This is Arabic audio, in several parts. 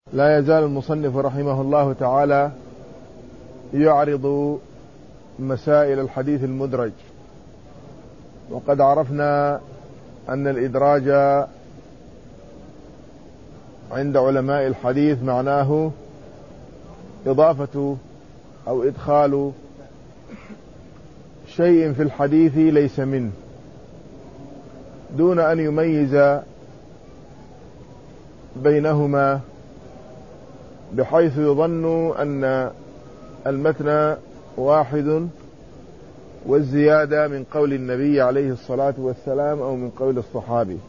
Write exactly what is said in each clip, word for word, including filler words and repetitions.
لا يزال المصنف رحمه الله تعالى يعرض مسائل الحديث المدرج، وقد عرفنا أن الإدراج عند علماء الحديث معناه إضافة أو إدخال شيء في الحديث ليس منه دون أن يميز بينهما، بحيث يظن أن المتن واحد والزيادة من قول النبي عليه الصلاة والسلام أو من قول الصحابي.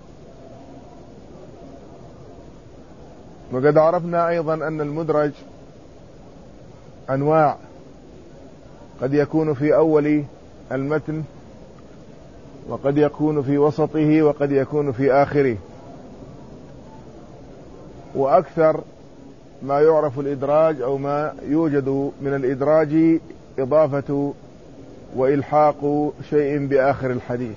وقد عرفنا أيضا أن المدرج أنواع، قد يكون في أول المتن، وقد يكون في وسطه، وقد يكون في آخره. وأكثر ما يعرف الإدراج أو ما يوجد من الإدراج إضافة وإلحاق شيء بآخر الحديث.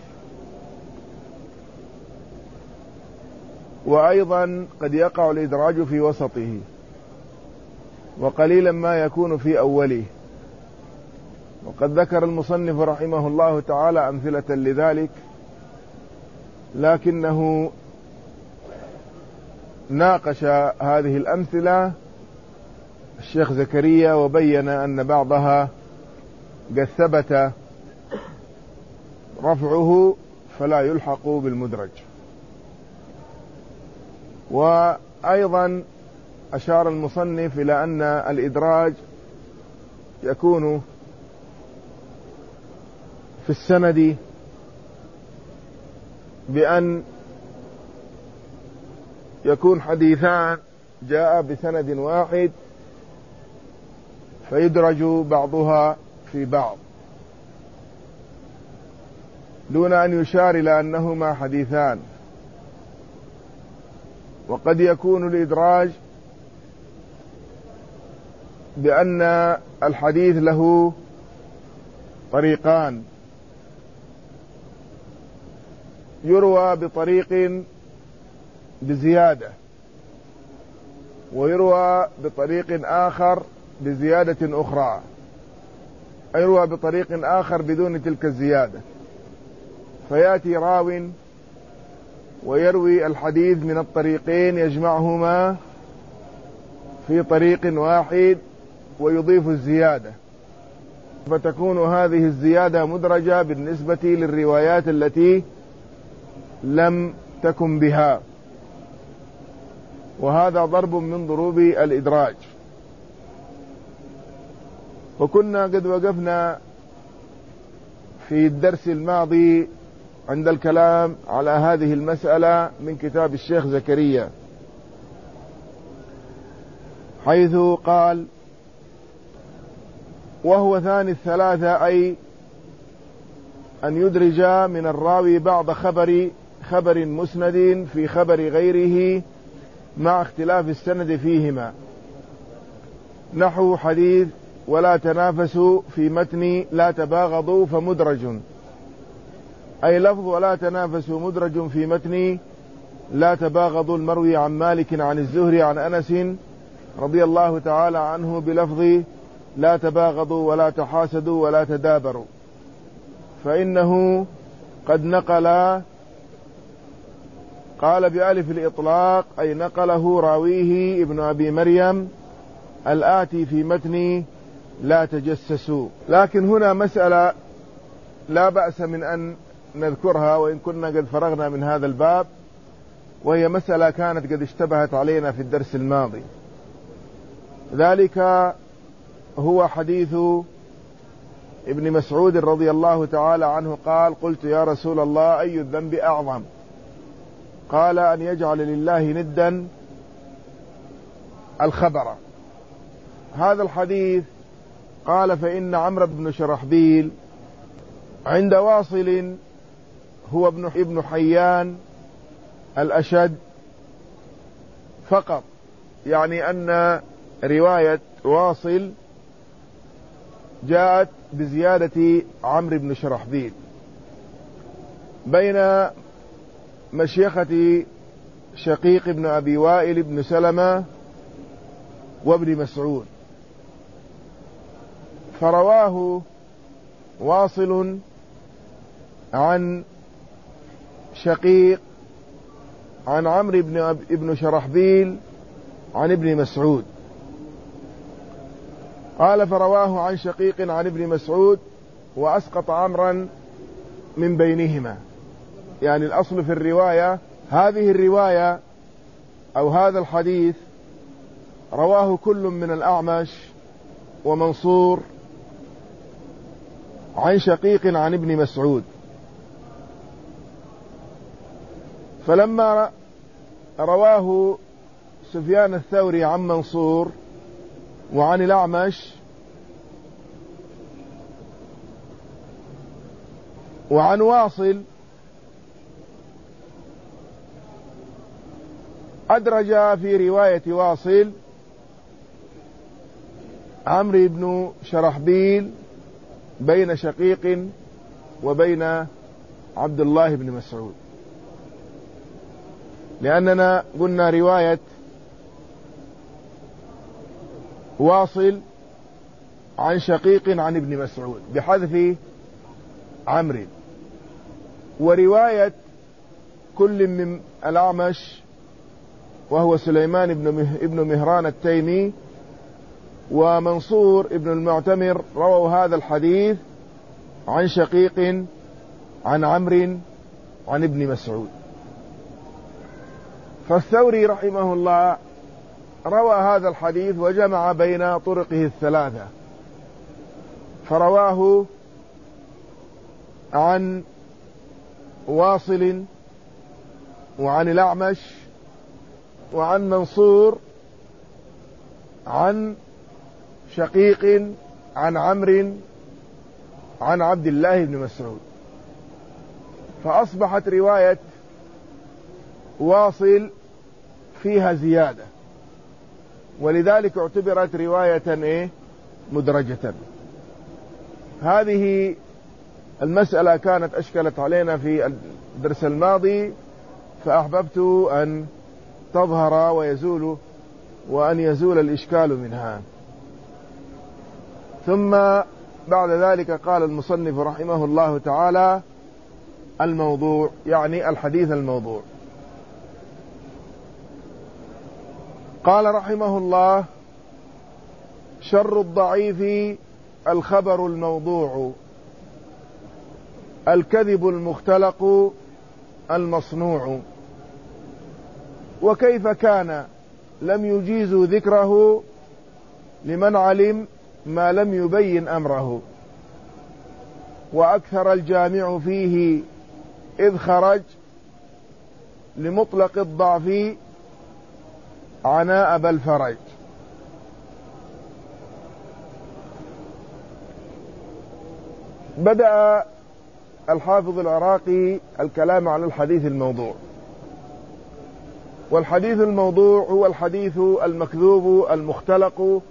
وأيضا قد يقع الإدراج في وسطه، وقليلا ما يكون في أوله. وقد ذكر المصنف رحمه الله تعالى أمثلة لذلك، لكنه ناقش هذه الأمثلة الشيخ زكريا وبين أن بعضها قد ثبت رفعه فلا يلحق بالمدرج. وأيضا أشار المصنف إلى أن الإدراج يكون في السند بأن يكون حديثان جاء بسند واحد فيدرج بعضها في بعض دون أن يشار إلى أنهما حديثان. وقد يكون الإدراج بأن الحديث له طريقان، يروى بطريق بزيادة، ويروى بطريق آخر بزيادة أخرى، يروى بطريق آخر بدون تلك الزيادة، فيأتي راو ويروي الحديث من الطريقين يجمعهما في طريق واحد ويضيف الزيادة، فتكون هذه الزيادة مدرجة بالنسبة للروايات التي لم تكن بها. وهذا ضرب من ضروب الإدراج. وكنا قد وقفنا في الدرس الماضي عند الكلام على هذه المسألة من كتاب الشيخ زكريا، حيث قال: وهو ثاني الثلاثة، أي أن يدرج من الراوي بعض خبر خبر مسند في خبر غيره مع اختلاف السند فيهما، نحو حديث ولا تنافسوا في متن لا تباغضوا فمدرج، أي لفظ ولا تنافسوا مدرج في متن لا تباغضوا المروي عن مالك عن الزهري عن أنس رضي الله تعالى عنه بلفظ لا تباغضوا ولا تحاسدوا ولا تدابروا، فإنه قد نقل، قال بألف الإطلاق، أي نقله راويه ابن أبي مريم الآتي في متن لا تجسسوا. لكن هنا مسألة لا بأس من أن نذكرها وإن كنا قد فرغنا من هذا الباب، وهي مسألة كانت قد اشتبهت علينا في الدرس الماضي. ذلك هو حديث ابن مسعود رضي الله تعالى عنه قال: قلت يا رسول الله أي الذنب أعظم؟ قال: أن يجعل لله ندا الخبر. هذا الحديث قال: فإن عمرو بن شرحبيل عند واصل هو ابن ابن حيان الأشد فقط، يعني أن رواية واصل جاءت بزيادة عمرو بن شرحبيل، بين مشيخة شقيق بن أبي وائل بن سلمة وابن مسعود. فرواه واصل عن شقيق عن عمرو بن ابن شرحبيل عن ابن مسعود. قال فرواه عن شقيق عن ابن مسعود وأسقط عمرا من بينهما. يعني الأصل في الرواية هذه الرواية أو هذا الحديث رواه كل من الأعمش ومنصور عن شقيق عن ابن مسعود. فلما رواه سفيان الثوري عن منصور وعن الأعمش وعن واصل أدرج في رواية واصل عمرو بن شرحبيل بين شقيق وبين عبد الله بن مسعود، لأننا قلنا رواية واصل عن شقيق عن ابن مسعود بحذف عمرو، ورواية كل من الأعمش وهو سليمان بن مهران التيمي ومنصور ابن المعتمر رووا هذا الحديث عن شقيق عن عمرو عن ابن مسعود. فالثوري رحمه الله روى هذا الحديث وجمع بين طرقه الثلاثة، فرواه عن واصل وعن الأعمش وعن منصور عن شقيق عن عمرو عن عبد الله بن مسعود. فأصبحت رواية واصل فيها زيادة، ولذلك اعتبرت رواية إيه؟ مدرجة. هذه المسألة كانت أشكلت علينا في الدرس الماضي، فأحببت أن تظهر ويزول وأن يزول الإشكال منها. ثم بعد ذلك قال المصنف رحمه الله تعالى الموضوع، يعني الحديث الموضوع. قال رحمه الله: شر الضعيف الخبر الموضوع، الكذب المختلق المصنوع، وكيف كان لم يجيزوا ذكره لمن علم ما لم يبين أمره، وأكثر الجامع فيه إذ خرج لمطلق الضعف عناء بل فرج. بدأ الحافظ العراقي الكلام على الحديث الموضوع. والحديث الموضوع هو الحديث المكذوب المختلق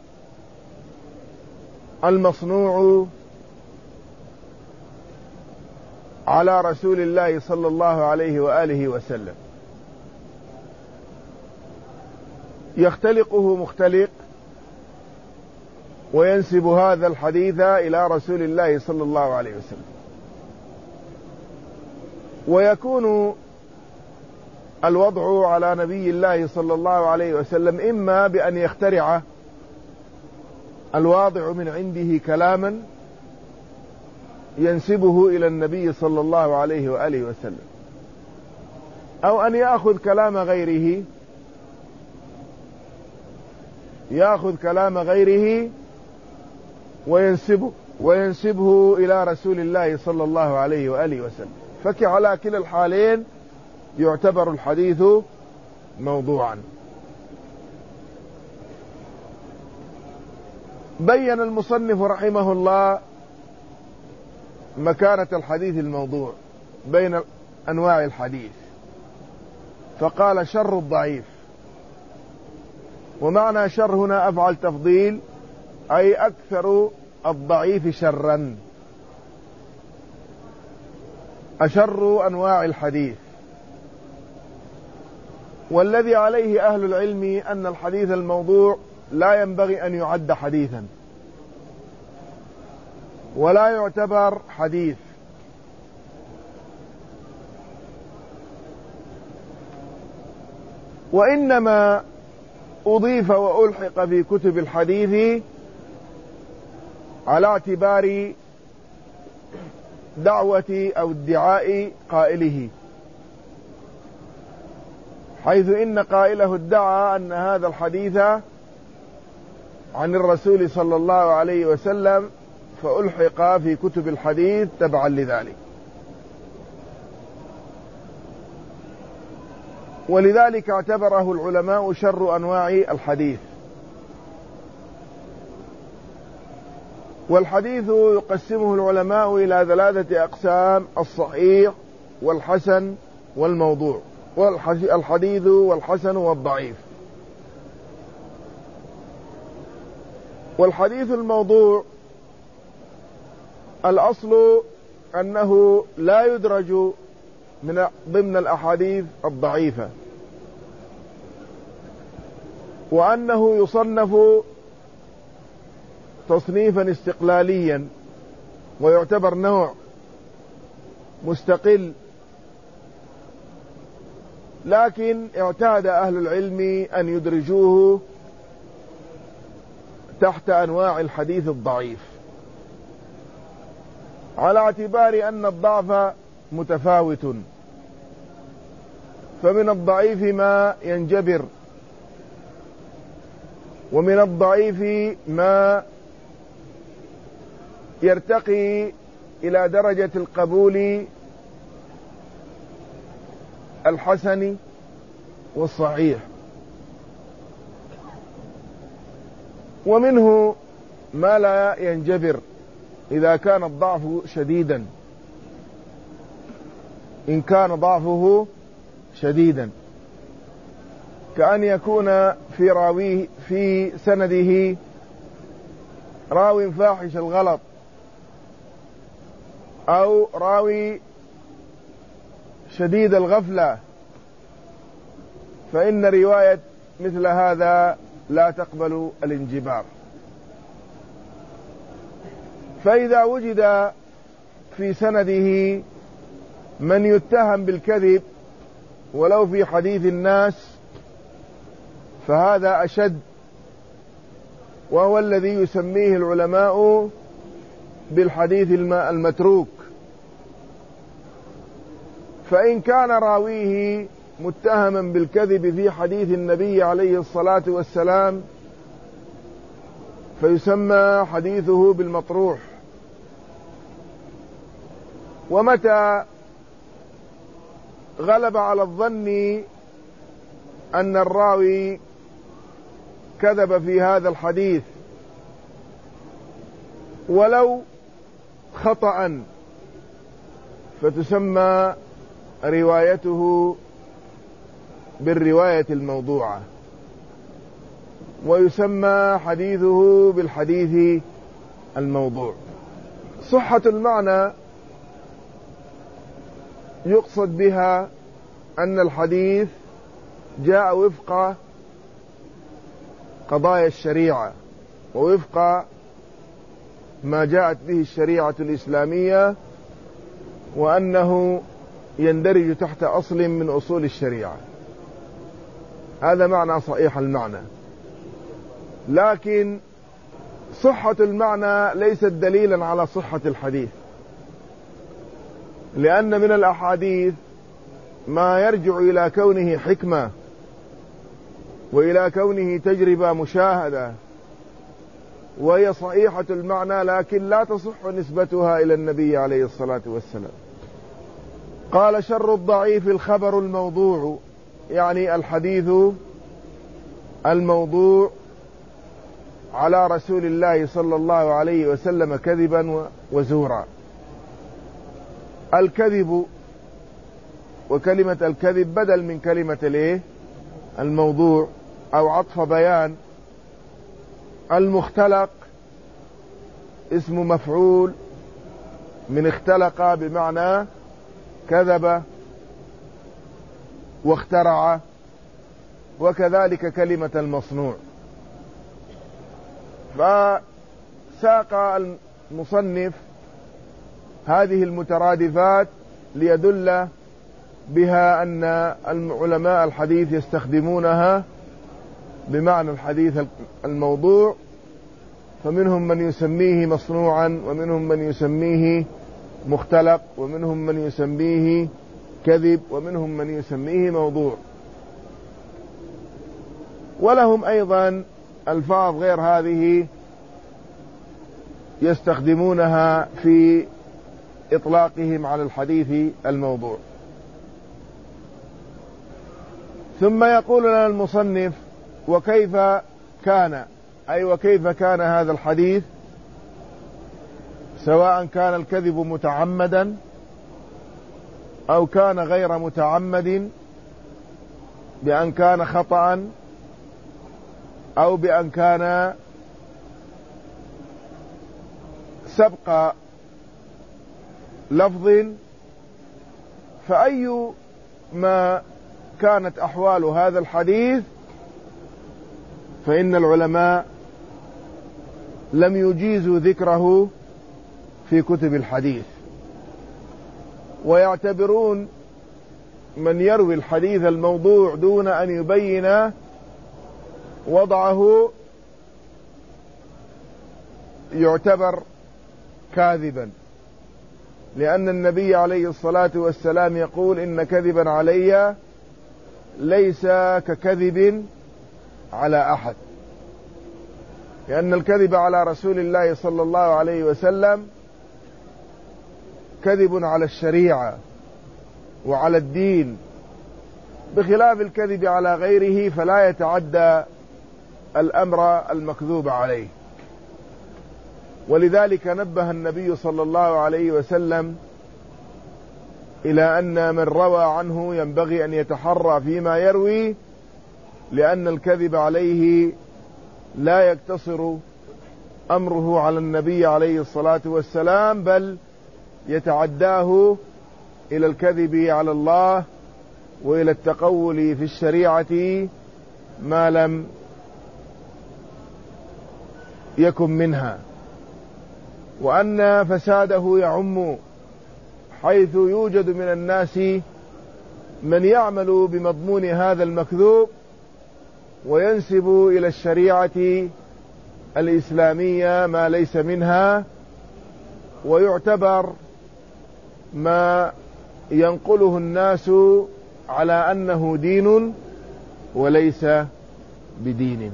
المصنوع على رسول الله صلى الله عليه وآله وسلم، يختلقه مختلق وينسب هذا الحديث إلى رسول الله صلى الله عليه وسلم، ويكون الوضع على نبي الله صلى الله عليه وسلم إما بأن يخترع الواضع من عنده كلاما ينسبه إلى النبي صلى الله عليه وآله وسلم، أو أن يأخذ كلام غيره يأخذ كلام غيره وينسبه وينسبه إلى رسول الله صلى الله عليه وآله وسلم. فعلى كلا الحالين يعتبر الحديث موضوعا. بين المصنف رحمه الله مكانة الحديث الموضوع بين أنواع الحديث، فقال: شر الضعيف. ومعنى شر هنا أفعل تفضيل، أي أكثر الضعيف شرا، أشر أنواع الحديث. والذي عليه أهل العلم أن الحديث الموضوع لا ينبغي أن يعد حديثا ولا يعتبر حديث، وإنما أضيف وألحق في كتب الحديث على اعتبار دعوة أو ادعاء قائله، حيث إن قائله ادعى أن هذا الحديث عن الرسول صلى الله عليه وسلم، فألحق في كتب الحديث تبعا لذلك. ولذلك اعتبره العلماء شر أنواع الحديث. والحديث يقسمه العلماء إلى ثلاثة أقسام: الصحيح والحسن والموضوع، والحديث والحسن والضعيف. والحديث الموضوع الأصل أنه لا يدرج من ضمن الأحاديث الضعيفة، وأنه يصنف تصنيفا استقلاليا ويعتبر نوع مستقل، لكن اعتاد أهل العلم أن يدرجوه تحت أنواع الحديث الضعيف، على اعتبار أن الضعف متفاوت، فمن الضعيف ما ينجبر، ومن الضعيف ما يرتقي إلى درجة القبول الحسن والصحيح، ومنه ما لا ينجبر إذا كان الضعف شديدا، إن كان ضعفه شديدا، كأن يكون في راويه في سنده راو فاحش الغلط، أو راوي شديد الغفلة، فإن رواية مثل هذا لا تقبل الانجبار. فإذا وجد في سنده من يتهم بالكذب ولو في حديث الناس، فهذا أشد، وهو الذي يسميه العلماء بالحديث المتروك. فإن كان راويه متهما بالكذب في حديث النبي عليه الصلاة والسلام، فيسمى حديثه بالمطروح. ومتى غلب على الظن أن الراوي كذب في هذا الحديث ولو خطأ، فتسمى روايته بالرواية الموضوعة، ويسمى حديثه بالحديث الموضوع. صحة المعنى يقصد بها أن الحديث جاء وفق قضايا الشريعة ووفق ما جاءت به الشريعة الإسلامية، وأنه يندرج تحت أصل من أصول الشريعة. هذا معنى صحيح المعنى. لكن صحة المعنى ليست دليلا على صحة الحديث، لأن من الأحاديث ما يرجع إلى كونه حكمة وإلى كونه تجربة مشاهدة، وهي صحيحة المعنى، لكن لا تصح نسبتها إلى النبي عليه الصلاة والسلام. قال: شر الضعيف الخبر الموضوع، يعني الحديث الموضوع على رسول الله صلى الله عليه وسلم كذبا وزورا. الكذب، وكلمة الكذب بدل من كلمة الايه الموضوع أو عطف بيان. المختلق اسم مفعول من اختلق بمعنى كذب واخترع، وكذلك كلمة المصنوع. فساق المصنف هذه المترادفات ليدل بها أن علماء الحديث يستخدمونها بمعنى الحديث الموضوع، فمنهم من يسميه مصنوعا، ومنهم من يسميه مختلق، ومنهم من يسميه كذب، ومنهم من يسميه موضوع. ولهم أيضا ألفاظ غير هذه يستخدمونها في إطلاقهم على الحديث الموضوع. ثم يقول لنا المصنف: وكيف كان، أي وكيف كان هذا الحديث، سواء كان الكذب متعمدا أو كان غير متعمد، بأن كان خطأ أو بأن كان سبق لفظ، فأي ما كانت أحوال هذا الحديث فإن العلماء لم يجيزوا ذكره في كتب الحديث، ويعتبرون من يروي الحديث الموضوع دون أن يبين وضعه يعتبر كاذبا، لأن النبي عليه الصلاة والسلام يقول: إن كذبا علي ليس ككذب على أحد، لأن الكذب على رسول الله صلى الله عليه وسلم كذب على الشريعة وعلى الدين، بخلاف الكذب على غيره فلا يتعدى الأمر المكذوب عليه. ولذلك نبه النبي صلى الله عليه وسلم إلى أن من روى عنه ينبغي أن يتحرى فيما يروي، لأن الكذب عليه لا يقتصر أمره على النبي عليه الصلاة والسلام، بل يتعداه إلى الكذب على الله وإلى التقول في الشريعة ما لم يكن منها، وأن فساده يعم، حيث يوجد من الناس من يعمل بمضمون هذا المكذوب وينسب إلى الشريعة الإسلامية ما ليس منها، ويعتبر ما ينقله الناس على أنه دين وليس بدين.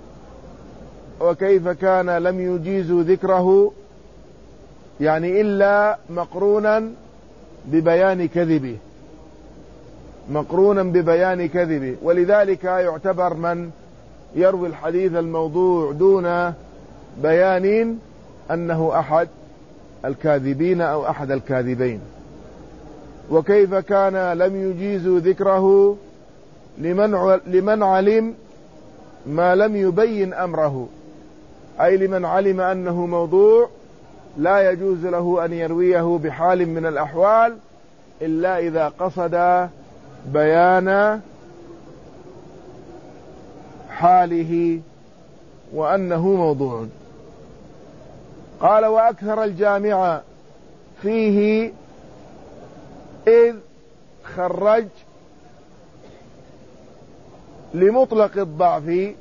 وكيف كان لم يجيزوا ذكره، يعني إلا مقرونا ببيان كذبه، مقرونا ببيان كذبه. ولذلك يعتبر من يروي الحديث الموضوع دون بيان أنه أحد الكاذبين أو أحد الكاذبين. وكيف كان لم يجيزوا ذكره لمن لمن علم ما لم يبين أمره، أي لمن علم أنه موضوع لا يجوز له أن يرويه بحال من الأحوال إلا إذا قصد بيان حاله وأنه موضوع. قال: وأكثر الجامع فيه إذ خرج لمطلق الضعف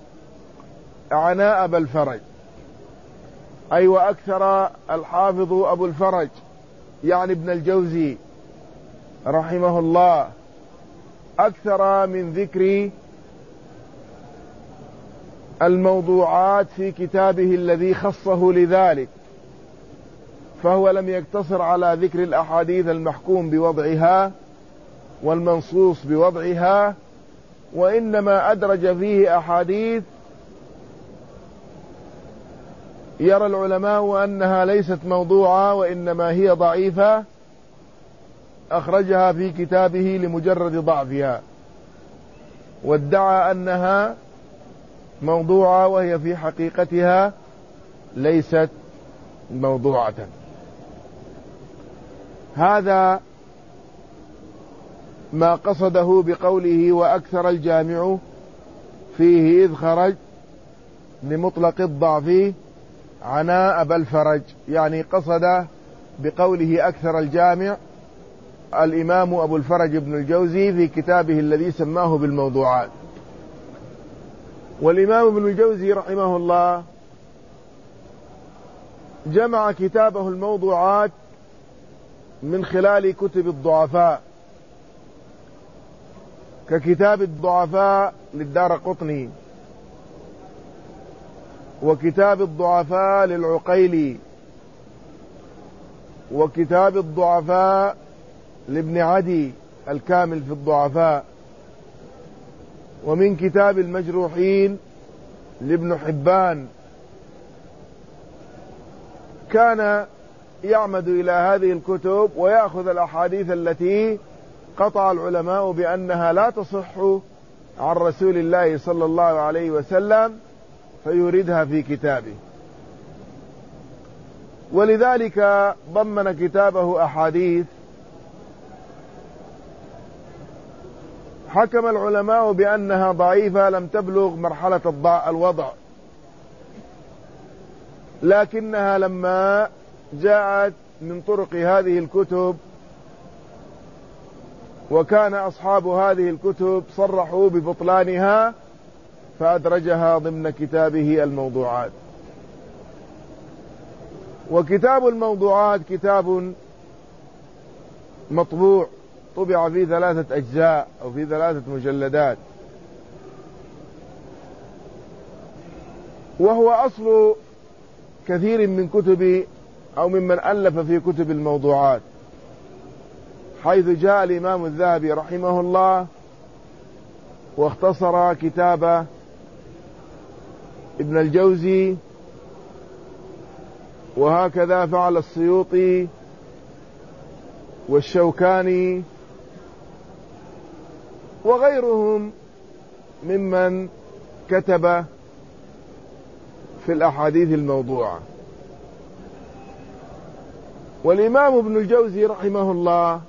عناء أبا الفرج، أي وأكثر الحافظ أبو الفرج يعني ابن الجوزي رحمه الله أكثر من ذكر الموضوعات في كتابه الذي خصه لذلك، فهو لم يقتصر على ذكر الأحاديث المحكوم بوضعها والمنصوص بوضعها، وإنما أدرج فيه أحاديث يرى العلماء أنها ليست موضوعة وإنما هي ضعيفة، أخرجها في كتابه لمجرد ضعفها، وادعى أنها موضوعة وهي في حقيقتها ليست موضوعة. هذا ما قصده بقوله: وأكثر الجامع فيه إذ خرج لمطلق الضعف عناء أبا الفرج، يعني قصد بقوله أكثر الجامع الإمام أبو الفرج بن الجوزي في كتابه الذي سماه بالموضوعات. والإمام ابن الجوزي رحمه الله جمع كتابه الموضوعات من خلال كتب الضعفاء، ككتاب الضعفاء للدارقطني، وكتاب الضعفاء للعقيلي، وكتاب الضعفاء لابن عدي الكامل في الضعفاء، ومن كتاب المجروحين لابن حبان. كان يعمد إلى هذه الكتب ويأخذ الأحاديث التي قطع العلماء بأنها لا تصح عن رسول الله صلى الله عليه وسلم فيوردها في كتابه. ولذلك ضمن كتابه أحاديث حكم العلماء بأنها ضعيفة لم تبلغ مرحلة الوضع، لكنها لما جاءت من طرق هذه الكتب وكان أصحاب هذه الكتب صرحوا ببطلانها فأدرجها ضمن كتابه الموضوعات. وكتاب الموضوعات كتاب مطبوع، طبع في ثلاثة أجزاء أو في ثلاثة مجلدات، وهو أصل كثير من كتب أو ممن ألف في كتب الموضوعات، حيث جاء الإمام الذهبي رحمه الله واختصر كتاب ابن الجوزي، وهكذا فعل السيوطي والشوكاني وغيرهم ممن كتب في الأحاديث الموضوعة. والإمام ابن الجوزي رحمه الله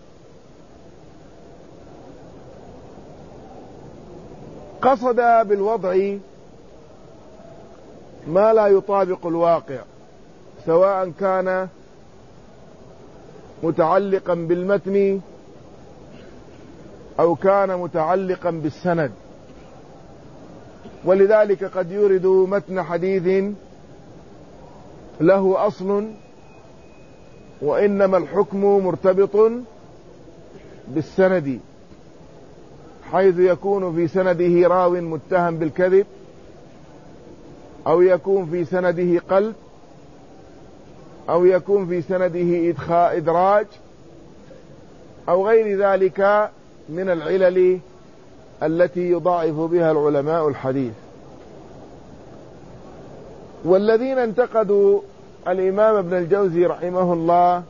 قصد بالوضع ما لا يطابق الواقع، سواء كان متعلقا بالمتن أو كان متعلقا بالسند. ولذلك قد يورد متن حديث له أصل وإنما الحكم مرتبط بالسند، حيث يكون في سنده راو متهم بالكذب، أو يكون في سنده قلب، أو يكون في سنده إدخاء إدراج، أو غير ذلك من العلل التي يضاعف بها العلماء الحديث. والذين انتقدوا الإمام ابن الجوزي رحمه الله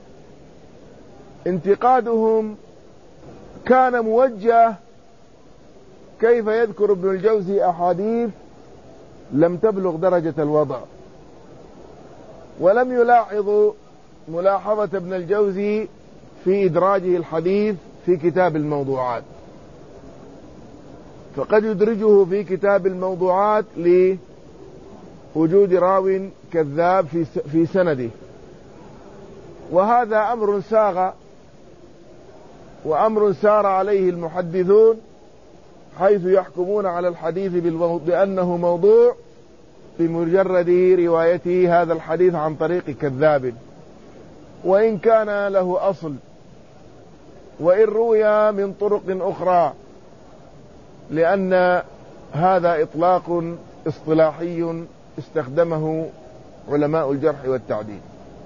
انتقادهم كان موجه كيف يذكر ابن الجوزي أحاديث لم تبلغ درجة الوضع، ولم يلاحظوا ملاحظة ابن الجوزي في إدراجه الحديث في كتاب الموضوعات. فقد يدرجه في كتاب الموضوعات لوجود راو كذاب في في سنده، وهذا أمر ساغ وأمر سار عليه المحدثون، حيث يحكمون على الحديث بأنه موضوع بمجرد روايته هذا الحديث عن طريق كذاب، وإن كان له أصل، وإن روي من طرق أخرى، لأن هذا إطلاق اصطلاحي استخدمه علماء الجرح والتعديل.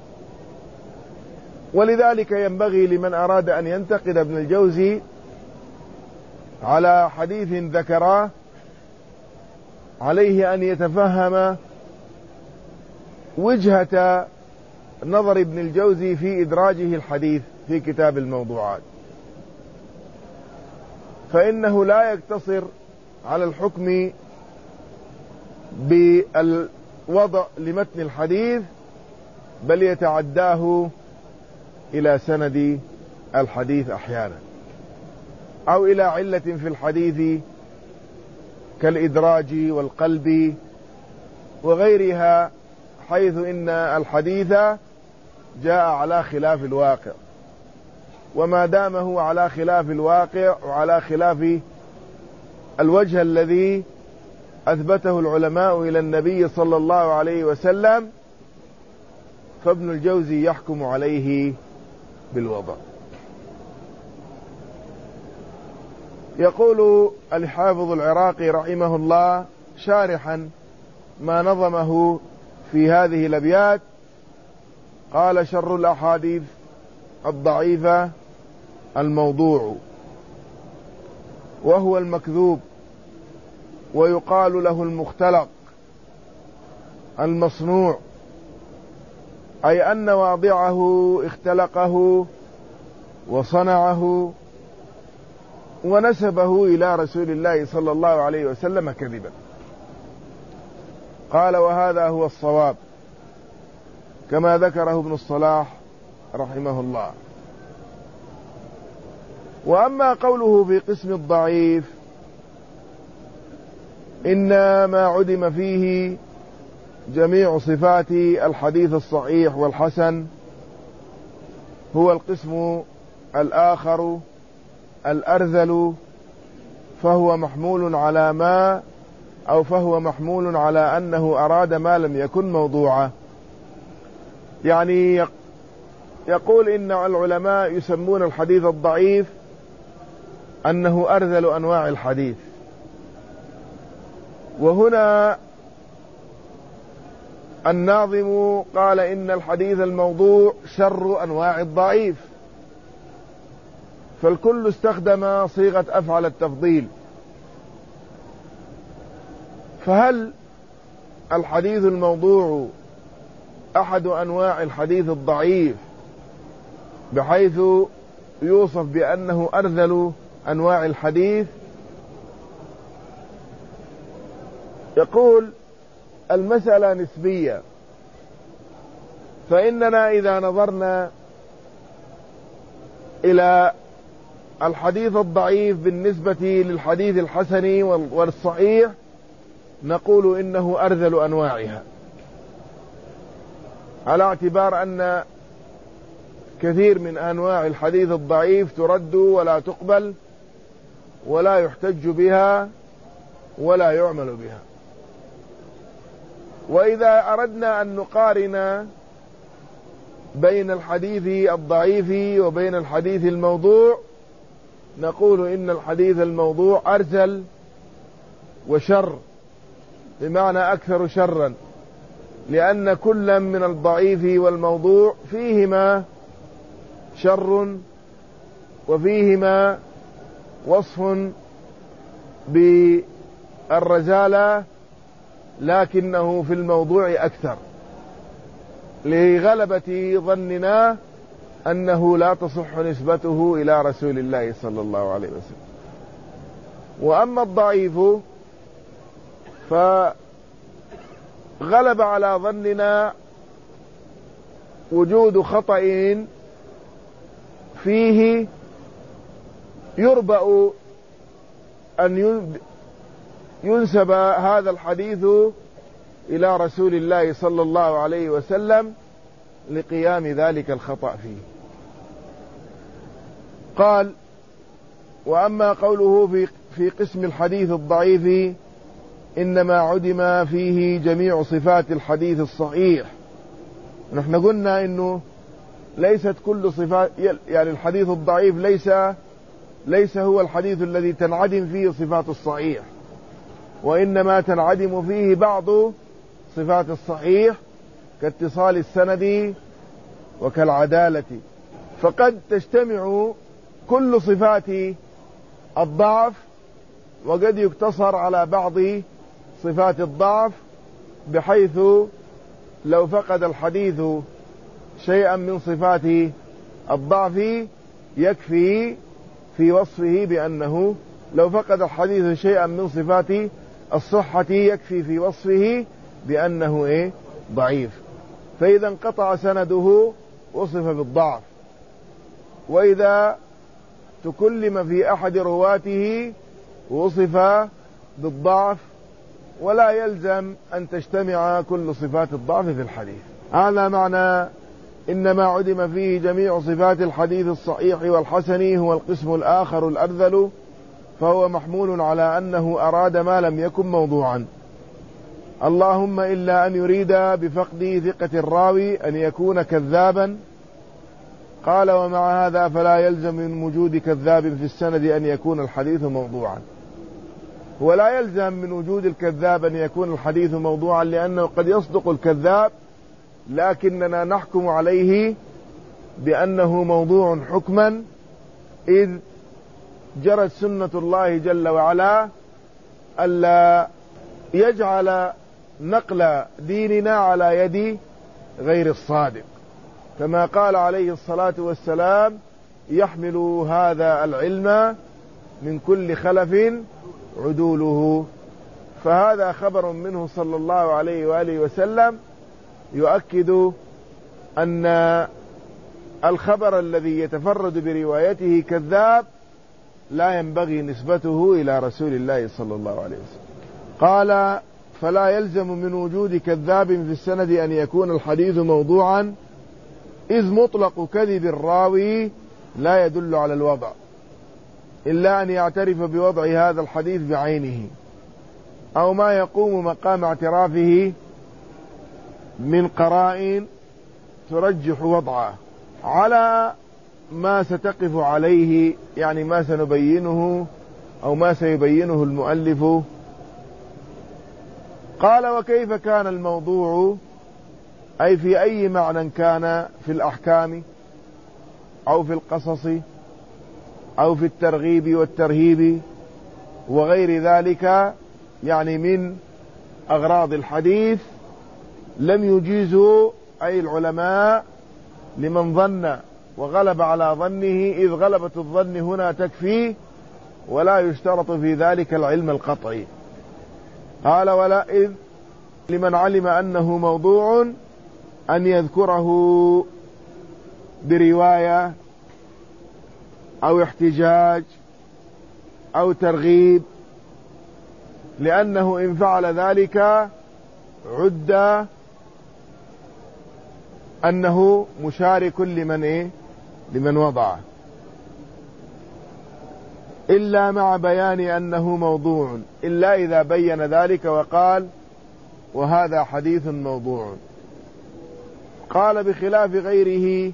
ولذلك ينبغي لمن أراد أن ينتقد ابن الجوزي على حديث ذكراه عليه أن يتفهم وجهة نظر ابن الجوزي في إدراجه الحديث في كتاب الموضوعات، فإنه لا يقتصر على الحكم بالوضع لمتن الحديث، بل يتعداه إلى سند الحديث أحيانا، أو إلى علة في الحديث كالإدراج والقلب وغيرها، حيث إن الحديث جاء على خلاف الواقع، وما دام هو على خلاف الواقع وعلى خلاف الوجه الذي أثبته العلماء إلى النبي صلى الله عليه وسلم، فابن الجوزي يحكم عليه بالوضع. يقول الحافظ العراقي رحمه الله شارحا ما نظمه في هذه الأبيات، قال: شر الأحاديث الضعيفة الموضوع، وهو المكذوب، ويقال له المختلق المصنوع، أي أن واضعه اختلقه وصنعه ونسبه إلى رسول الله صلى الله عليه وسلم كذبا. قال: وهذا هو الصواب، كما ذكره ابن الصلاح رحمه الله. وأما قوله في قسم الضعيف إن ما عدم فيه جميع صفات الحديث الصحيح والحسن، هو القسم الآخر الأرذل، فهو محمول على ما أو فهو محمول على أنه أراد ما لم يكن موضوعا. يعني يقول إن العلماء يسمون الحديث الضعيف أنه أرذل أنواع الحديث، وهنا الناظم قال إن الحديث الموضوع شر أنواع الضعيف، فالكل استخدم صيغة أفعل التفضيل. فهل الحديث الموضوع أحد أنواع الحديث الضعيف بحيث يوصف بأنه أرذل أنواع الحديث؟ يقول: المسألة نسبية، فإننا إذا نظرنا إلى الحديث الضعيف بالنسبة للحديث الحسن والصحيح نقول إنه أرذل أنواعها، على اعتبار أن كثير من أنواع الحديث الضعيف ترد ولا تقبل ولا يحتج بها ولا يعمل بها. وإذا أردنا أن نقارن بين الحديث الضعيف وبين الحديث الموضوع نقول إن الحديث الموضوع أرذل وشر، بمعنى أكثر شرا، لأن كل من الضعيف والموضوع فيهما شر وفيهما وصف بالرزالة، لكنه في الموضوع أكثر، لغلبة ظننا أنه لا تصح نسبته إلى رسول الله صلى الله عليه وسلم. وأما الضعيف فغلب على ظننا وجود خطأ فيه يربأ أن ينسب هذا الحديث إلى رسول الله صلى الله عليه وسلم لقيام ذلك الخطأ فيه. قال: وأما قوله في في قسم الحديث الضعيف إنما عدم فيه جميع صفات الحديث الصحيح، نحن قلنا إنه ليست كل صفات، يعني الحديث الضعيف ليس ليس هو الحديث الذي تنعدم فيه صفات الصحيح، وإنما تنعدم فيه بعض صفات الصحيح كاتصال السند وكالعدالة. فقد تجتمع كل صفات الضعف وقد يقتصر على بعض صفات الضعف، بحيث لو فقد الحديث شيئا من صفات الضعف يكفي في وصفه بأنه لو فقد الحديث شيئا من صفات الصحة يكفي في وصفه بأنه إيه؟ ضعيف. فإذا انقطع سنده وصف بالضعف، وإذا تكلم في أحد رواته وصف بالضعف ولا يلزم أن تجتمع كل صفات الضعف في الحديث. هذا معنى إنما عدم فيه جميع صفات الحديث الصحيح والحسن هو القسم الآخر الأرذل، فهو محمول على أنه أراد ما لم يكن موضوعا، اللهم إلا أن يريد بفقد ثقة الراوي أن يكون كذابا. قال ومع هذا فلا يلزم من وجود كذاب في السند أن يكون الحديث موضوعا. ولا يلزم من وجود الكذاب أن يكون الحديث موضوعا، لأنه قد يصدق الكذاب لكننا نحكم عليه بأنه موضوع حكما، إذ جرت سنة الله جل وعلا ألا يجعل نقل ديننا على يد غير الصادق، كما قال عليه الصلاة والسلام يحمل هذا العلم من كل خلف عدوله. فهذا خبر منه صلى الله عليه وآله وسلم يؤكد أن الخبر الذي يتفرد بروايته كذاب لا ينبغي نسبته إلى رسول الله صلى الله عليه وسلم. قال فلا يلزم من وجود كذاب في السند أن يكون الحديث موضوعا، إذ مطلق كذب الراوي لا يدل على الوضع إلا أن يعترف بوضع هذا الحديث بعينه أو ما يقوم مقام اعترافه من قرائن ترجح وضعه على ما ستقف عليه، يعني ما سنبينه أو ما سيبينه المؤلف. قال وكيف كان الموضوع، أي في أي معنى كان، في الأحكام أو في القصص أو في الترغيب والترهيب وغير ذلك، يعني من أغراض الحديث، لم يجيزوا أي العلماء لمن ظن وغلب على ظنه، إذ غلبة الظن هنا تكفي ولا يشترط في ذلك العلم القطعي. قال ولا إذ لمن علم أنه موضوع أن يذكره برواية أو احتجاج أو ترغيب، لأنه إن فعل ذلك عد أنه مشارك لمن إيه؟ لمن وضعه، إلا مع بيان أنه موضوع، إلا إذا بين ذلك وقال وهذا حديث موضوع. قال بخلاف غيره،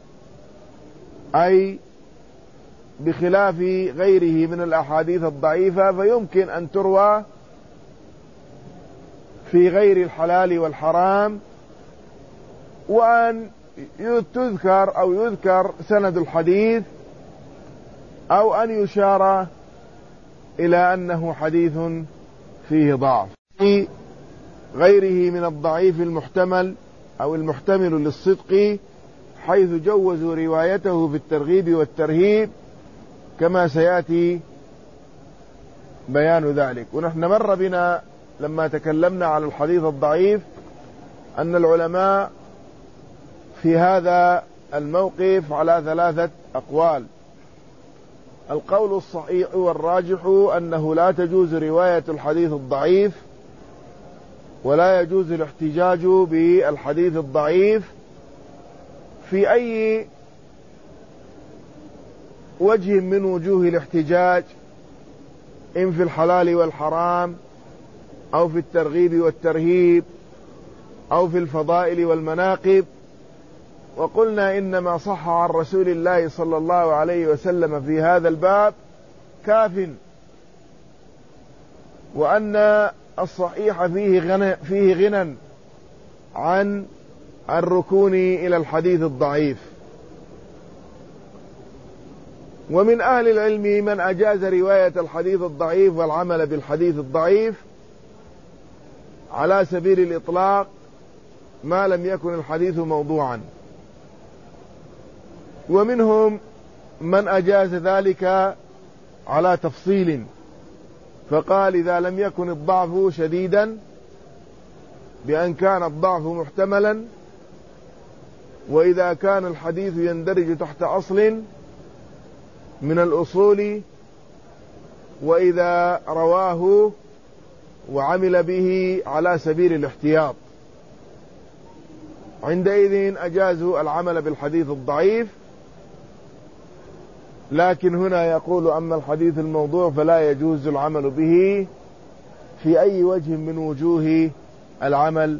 أي بخلاف غيره من الأحاديث الضعيفة، فيمكن أن تروى في غير الحلال والحرام وأن تذكر أو يذكر سند الحديث أو أن يشار إلى أنه حديث فيه ضعف. في غيره من الضعيف المحتمل أو المحتمل للصدق، حيث جوزوا روايته في الترغيب والترهيب كما سيأتي بيان ذلك. ونحن مر بنا لما تكلمنا على الحديث الضعيف أن العلماء في هذا الموقف على ثلاثة أقوال. القول الصحيح والراجح أنه لا تجوز رواية الحديث الضعيف ولا يجوز الاحتجاج بالحديث الضعيف في أي وجه من وجوه الاحتجاج، إن في الحلال والحرام أو في الترغيب والترهيب أو في الفضائل والمناقب. وقلنا إنما صح عن رسول الله صلى الله عليه وسلم في هذا الباب كاف، وأن الصحيح فيه غنى, فيه غنى عن الركون إلى الحديث الضعيف. ومن أهل العلم من أجاز رواية الحديث الضعيف والعمل بالحديث الضعيف على سبيل الإطلاق ما لم يكن الحديث موضوعا، ومنهم من أجاز ذلك على تفصيل، فقال إذا لم يكن الضعف شديدا بأن كان الضعف محتملا، وإذا كان الحديث يندرج تحت أصل من الأصول، وإذا رواه وعمل به على سبيل الاحتياط، عندئذ أجازوا العمل بالحديث الضعيف. لكن هنا يقول أما الحديث الموضوع فلا يجوز العمل به في أي وجه من وجوه العمل،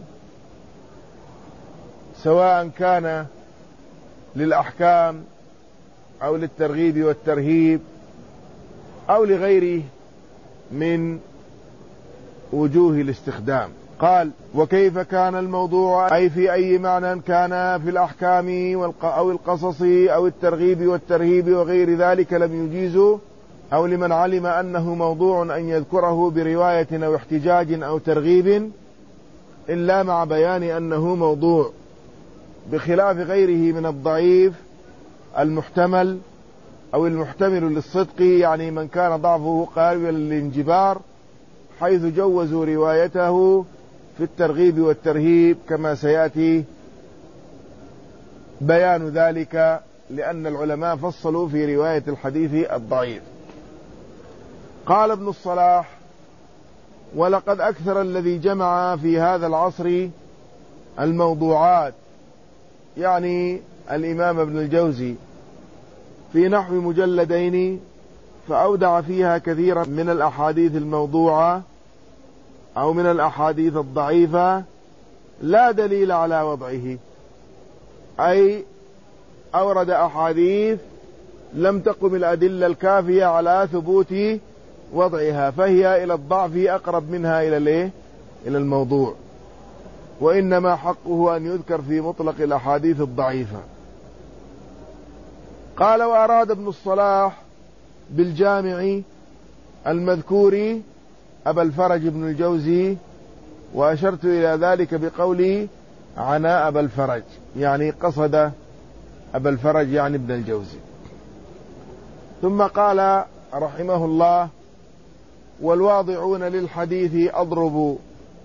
سواء كان للأحكام أو للترغيب والترهيب أو لغيره من وجوه الاستخدام. قال: وكيف كان الموضوع، أي في أي معنى كان، في الأحكام أو القصص أو الترغيب والترهيب وغير ذلك لم يجيزوا، أو لمن علم أنه موضوع أن يذكره برواية أو احتجاج أو ترغيب إلا مع بيان أنه موضوع، بخلاف غيره من الضعيف المحتمل أو المحتمل للصدق، يعني من كان ضعفه قابلا للانجبار، حيث جوزوا روايته في الترغيب والترهيب كما سيأتي بيان ذلك، لأن العلماء فصلوا في رواية الحديث الضعيف. قال ابن الصلاح: ولقد أكثر الذي جمع في هذا العصر الموضوعات، يعني الإمام ابن الجوزي، في نحو مجلدين، فأودع فيها كثيرا من الأحاديث الموضوعة أو من الأحاديث الضعيفة لا دليل على وضعه، أي أورد أحاديث لم تقم الأدلة الكافية على ثبوت وضعها، فهي إلى الضعف أقرب منها إلى الإيه؟ إلى الموضوع، وإنما حقه أن يذكر في مطلق الأحاديث الضعيفة. قال: وأراد ابن الصلاح بالجامع المذكور أبا الفرج بن الجوزي، وأشرت إلى ذلك بقولي عناء أبا الفرج، يعني قصد أبا الفرج يعني ابن الجوزي. ثم قال رحمه الله: والواضعون للحديث أضربوا،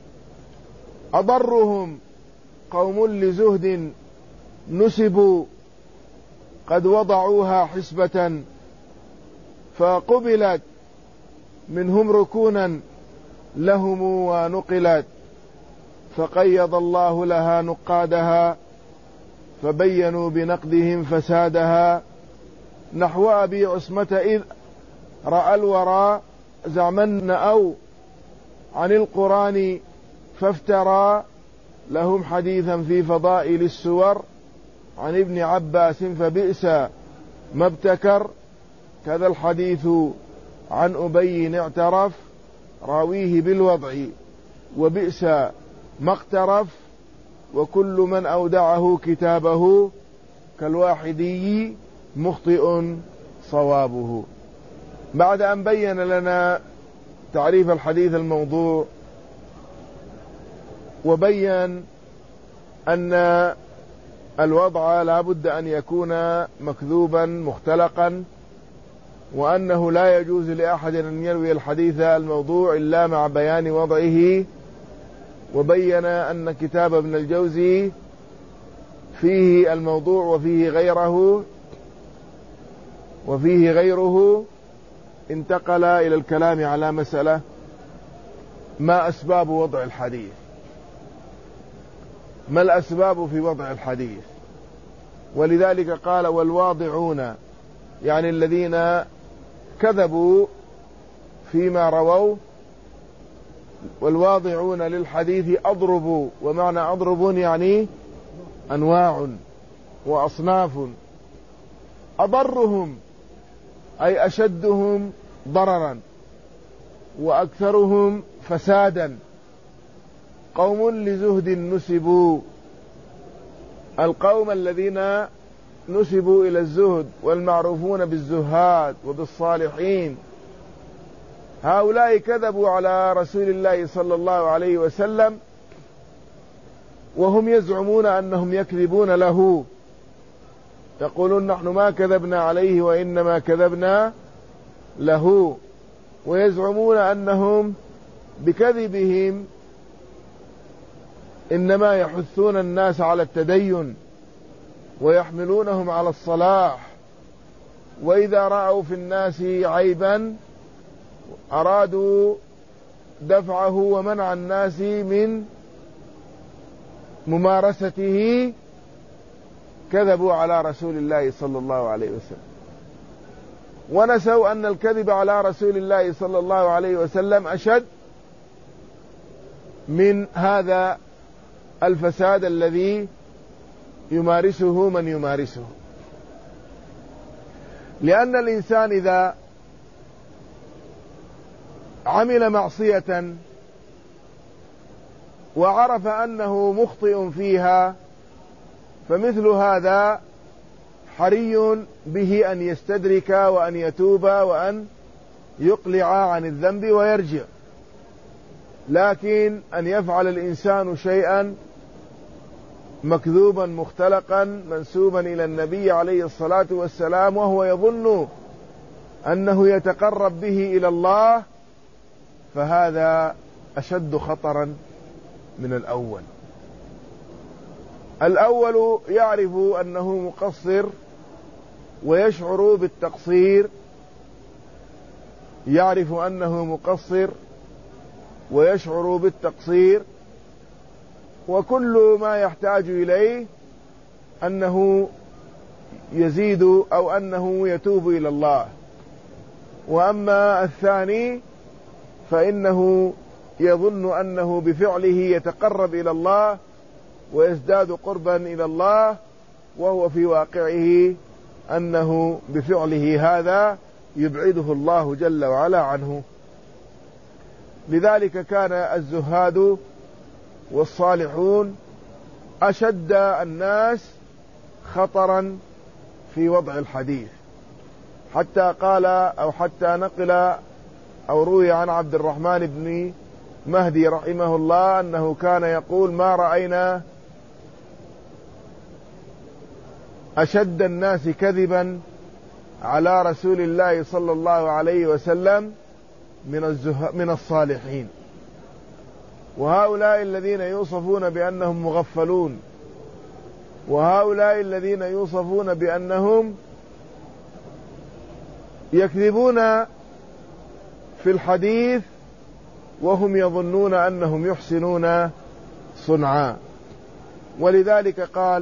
أضرهم قوم لزهد نسبوا، قد وضعوها حسبة فقبلت منهم ركونا لهم ونقلت، فقيض الله لها نقادها فبينوا بنقدهم فسادها، نحو أبي عصمة إذ رأى الورى زعمن أو عن القرآن فافترى، لهم حديثا في فضائل السور عن ابن عباس فبئس ما ابتكر، كذا الحديث عن أبي اعترف راويه بالوضع وبئس ما اقترف، وكل من أودعه كتابه كالواحدي مخطئ صوابه. بعد أن بين لنا تعريف الحديث الموضوع، وبين أن الوضع لا بد أن يكون مكذوبا مختلقا، وأنه لا يجوز لأحد أن يروي الحديث الموضوع إلا مع بيان وضعه، وبين أن كتاب ابن الجوزي فيه الموضوع وفيه غيره وفيه غيره انتقل إلى الكلام على مسألة: ما أسباب وضع الحديث؟ ما الأسباب في وضع الحديث؟ ولذلك قال: والواضعون، يعني الذين كذبوا فيما رووا. والواضعون للحديث أضربوا، ومعنى أضرب يعني أنواع وأصناف. أضرهم أي أشدهم ضررا وأكثرهم فسادا، قوم لزهد نسبوا، القوم الذين نسبوا إلى الزهد والمعروفون بالزهاد وبالصالحين، هؤلاء كذبوا على رسول الله صلى الله عليه وسلم، وهم يزعمون أنهم يكذبون له، يقولون: نحن ما كذبنا عليه وإنما كذبنا له، ويزعمون أنهم بكذبهم إنما يحثون الناس على التدين ويحملونهم على الصلاح، وإذا رأوا في الناس عيبا أرادوا دفعه ومنع الناس من ممارسته كذبوا على رسول الله صلى الله عليه وسلم، ونسوا أن الكذب على رسول الله صلى الله عليه وسلم أشد من هذا الفساد الذي يمارسه من يمارسه. لأن الإنسان إذا عمل معصية وعرف أنه مخطئ فيها فمثل هذا حري به أن يستدرك وأن يتوب وأن يقلع عن الذنب ويرجع. لكن أن يفعل الإنسان شيئا مكذوبا مختلقا منسوبا إلى النبي عليه الصلاة والسلام وهو يظن أنه يتقرب به إلى الله، فهذا أشد خطرا من الأول. الأول يعرف أنه مقصر ويشعر بالتقصير، يعرف أنه مقصر ويشعر بالتقصير، وكل ما يحتاج إليه أنه يزيد أو أنه يتوب إلى الله. وأما الثاني فإنه يظن أنه بفعله يتقرب إلى الله ويزداد قربا إلى الله، وهو في واقعه أنه بفعله هذا يبعده الله جل وعلا عنه. لذلك كان الزهاد والصالحون أشد الناس خطرا في وضع الحديث، حتى قال أو حتى نقل أو روي عن عبد الرحمن بن مهدي رحمه الله أنه كان يقول: ما رأينا أشد الناس كذبا على رسول الله صلى الله عليه وسلم من الزه... من الصالحين. وهؤلاء الذين يوصفون بأنهم مغفلون، وهؤلاء الذين يوصفون بأنهم يكذبون في الحديث وهم يظنون أنهم يحسنون صنعا. ولذلك قال: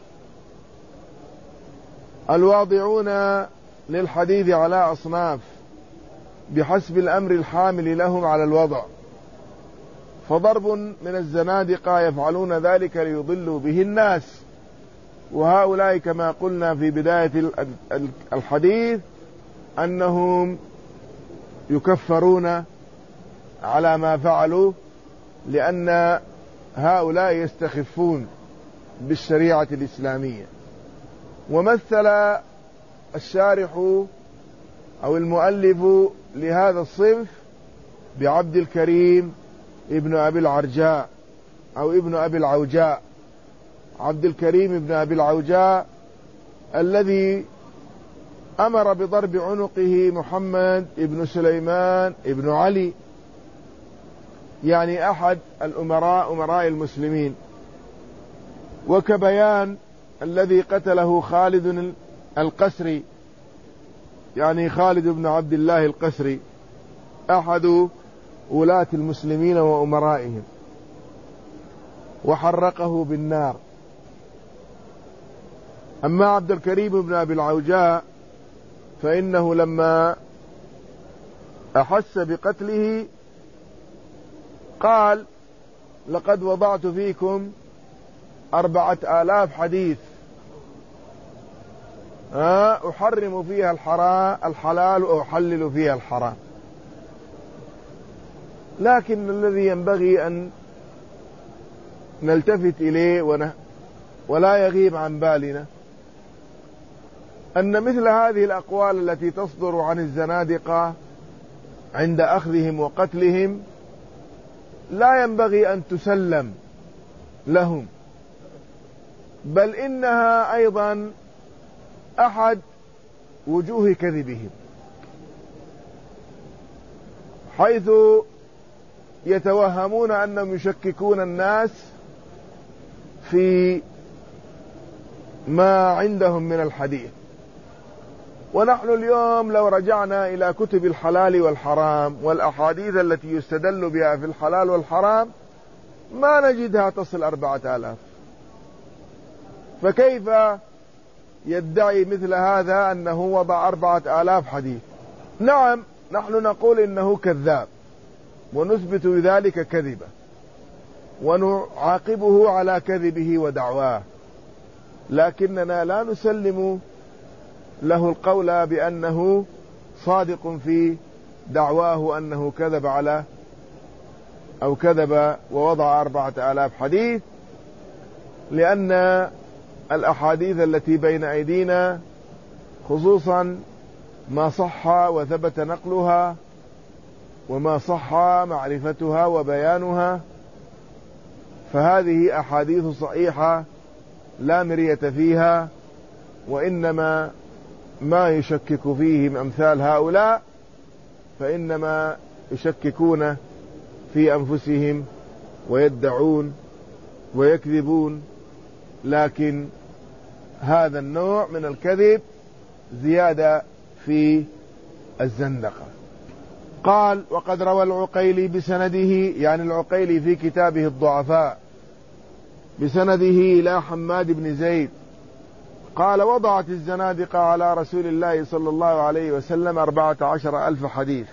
الواضعون للحديث على أصناف بحسب الأمر الحامل لهم على الوضع، فضرب من الزنادقة يفعلون ذلك ليضلوا به الناس. وهؤلاء كما قلنا في بداية الحديث أنهم يكفرون على ما فعلوا، لأن هؤلاء يستخفون بالشريعة الإسلامية. ومثل الشارح أو المؤلف لهذا الصنف بعبد الكريم ابن أبي العرجاء أو ابن أبي العوجاء. عبد الكريم ابن أبي العوجاء الذي أمر بضرب عنقه محمد ابن سليمان ابن علي، يعني أحد الأمراء أمراء المسلمين. وكبيان الذي قتله خالد القسري، يعني خالد بن عبد الله القسري أحد ولاة المسلمين وأمرائهم، وحرقه بالنار. أما عبد الكريم بن أبي العوجاء فإنه لما أحس بقتله قال: لقد وضعت فيكم أربعة آلاف حديث أحرم فيها الحلال وأحلل فيها الحرام، لكن الذي ينبغي أن نلتفت إليه ولا يغيب عن بالنا أن مثل هذه الأقوال التي تصدر عن الزنادقة عند أخذهم وقتلهم لا ينبغي أن تسلم لهم، بل إنها أيضا أحد وجوه كذبهم، حيث يتوهمون أنهم يشككون الناس في ما عندهم من الحديث. ونحن اليوم لو رجعنا إلى كتب الحلال والحرام والأحاديث التي يستدل بها في الحلال والحرام ما نجدها تصل أربعة آلاف، فكيف يدعي مثل هذا أنه وضع أربعة آلاف حديث؟ نعم، نحن نقول إنه كذاب ونثبت ذلك كذبة ونعاقبه على كذبه ودعواه، لكننا لا نسلم له القول بأنه صادق في دعواه أنه كذب على أو كذب ووضع أربعة آلاف حديث، لأن الأحاديث التي بين أيدينا خصوصا ما صح وثبت نقلها وما صح معرفتها وبيانها فهذه أحاديث صحيحة لا مرية فيها، وإنما ما يشكك فيه أمثال هؤلاء فإنما يشككون في أنفسهم ويدعون ويكذبون، لكن هذا النوع من الكذب زيادة في الزندقة. قال: وقد روى العقيلي بسنده، يعني العقيلي في كتابه الضعفاء، بسنده إلى حماد بن زيد قال: وضعت الزنادقة على رسول الله صلى الله عليه وسلم أربعة عشر ألف حديث.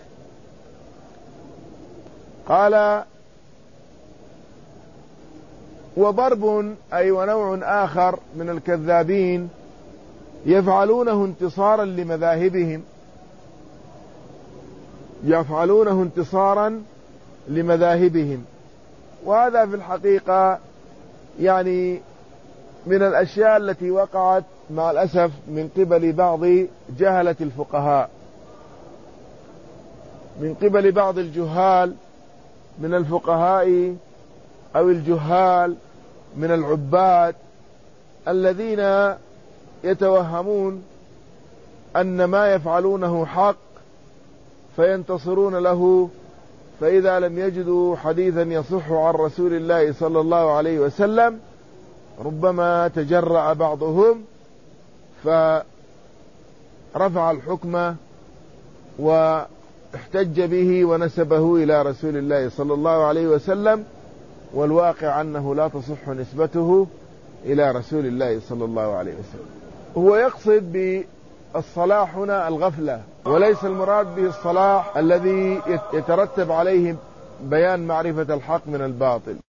قال: وضرب أي ونوع آخر من الكذابين يفعلونه انتصارا لمذاهبهم يفعلونه انتصارا لمذاهبهم وهذا في الحقيقة يعني من الأشياء التي وقعت مع الأسف من قبل بعض جهلة الفقهاء، من قبل بعض الجهال من الفقهاء أو الجهال من العباد الذين يتوهمون أن ما يفعلونه حق فينتصرون له، فإذا لم يجدوا حديثا يصح عن رسول الله صلى الله عليه وسلم ربما تجرأ بعضهم فرفع الحكم واحتج به ونسبه إلى رسول الله صلى الله عليه وسلم، والواقع أنه لا تصح نسبته إلى رسول الله صلى الله عليه وسلم. هو يقصد بالصلاح هنا الغفلة، وليس المراد به الصلاح الذي يترتب عليه بيان معرفة الحق من الباطل.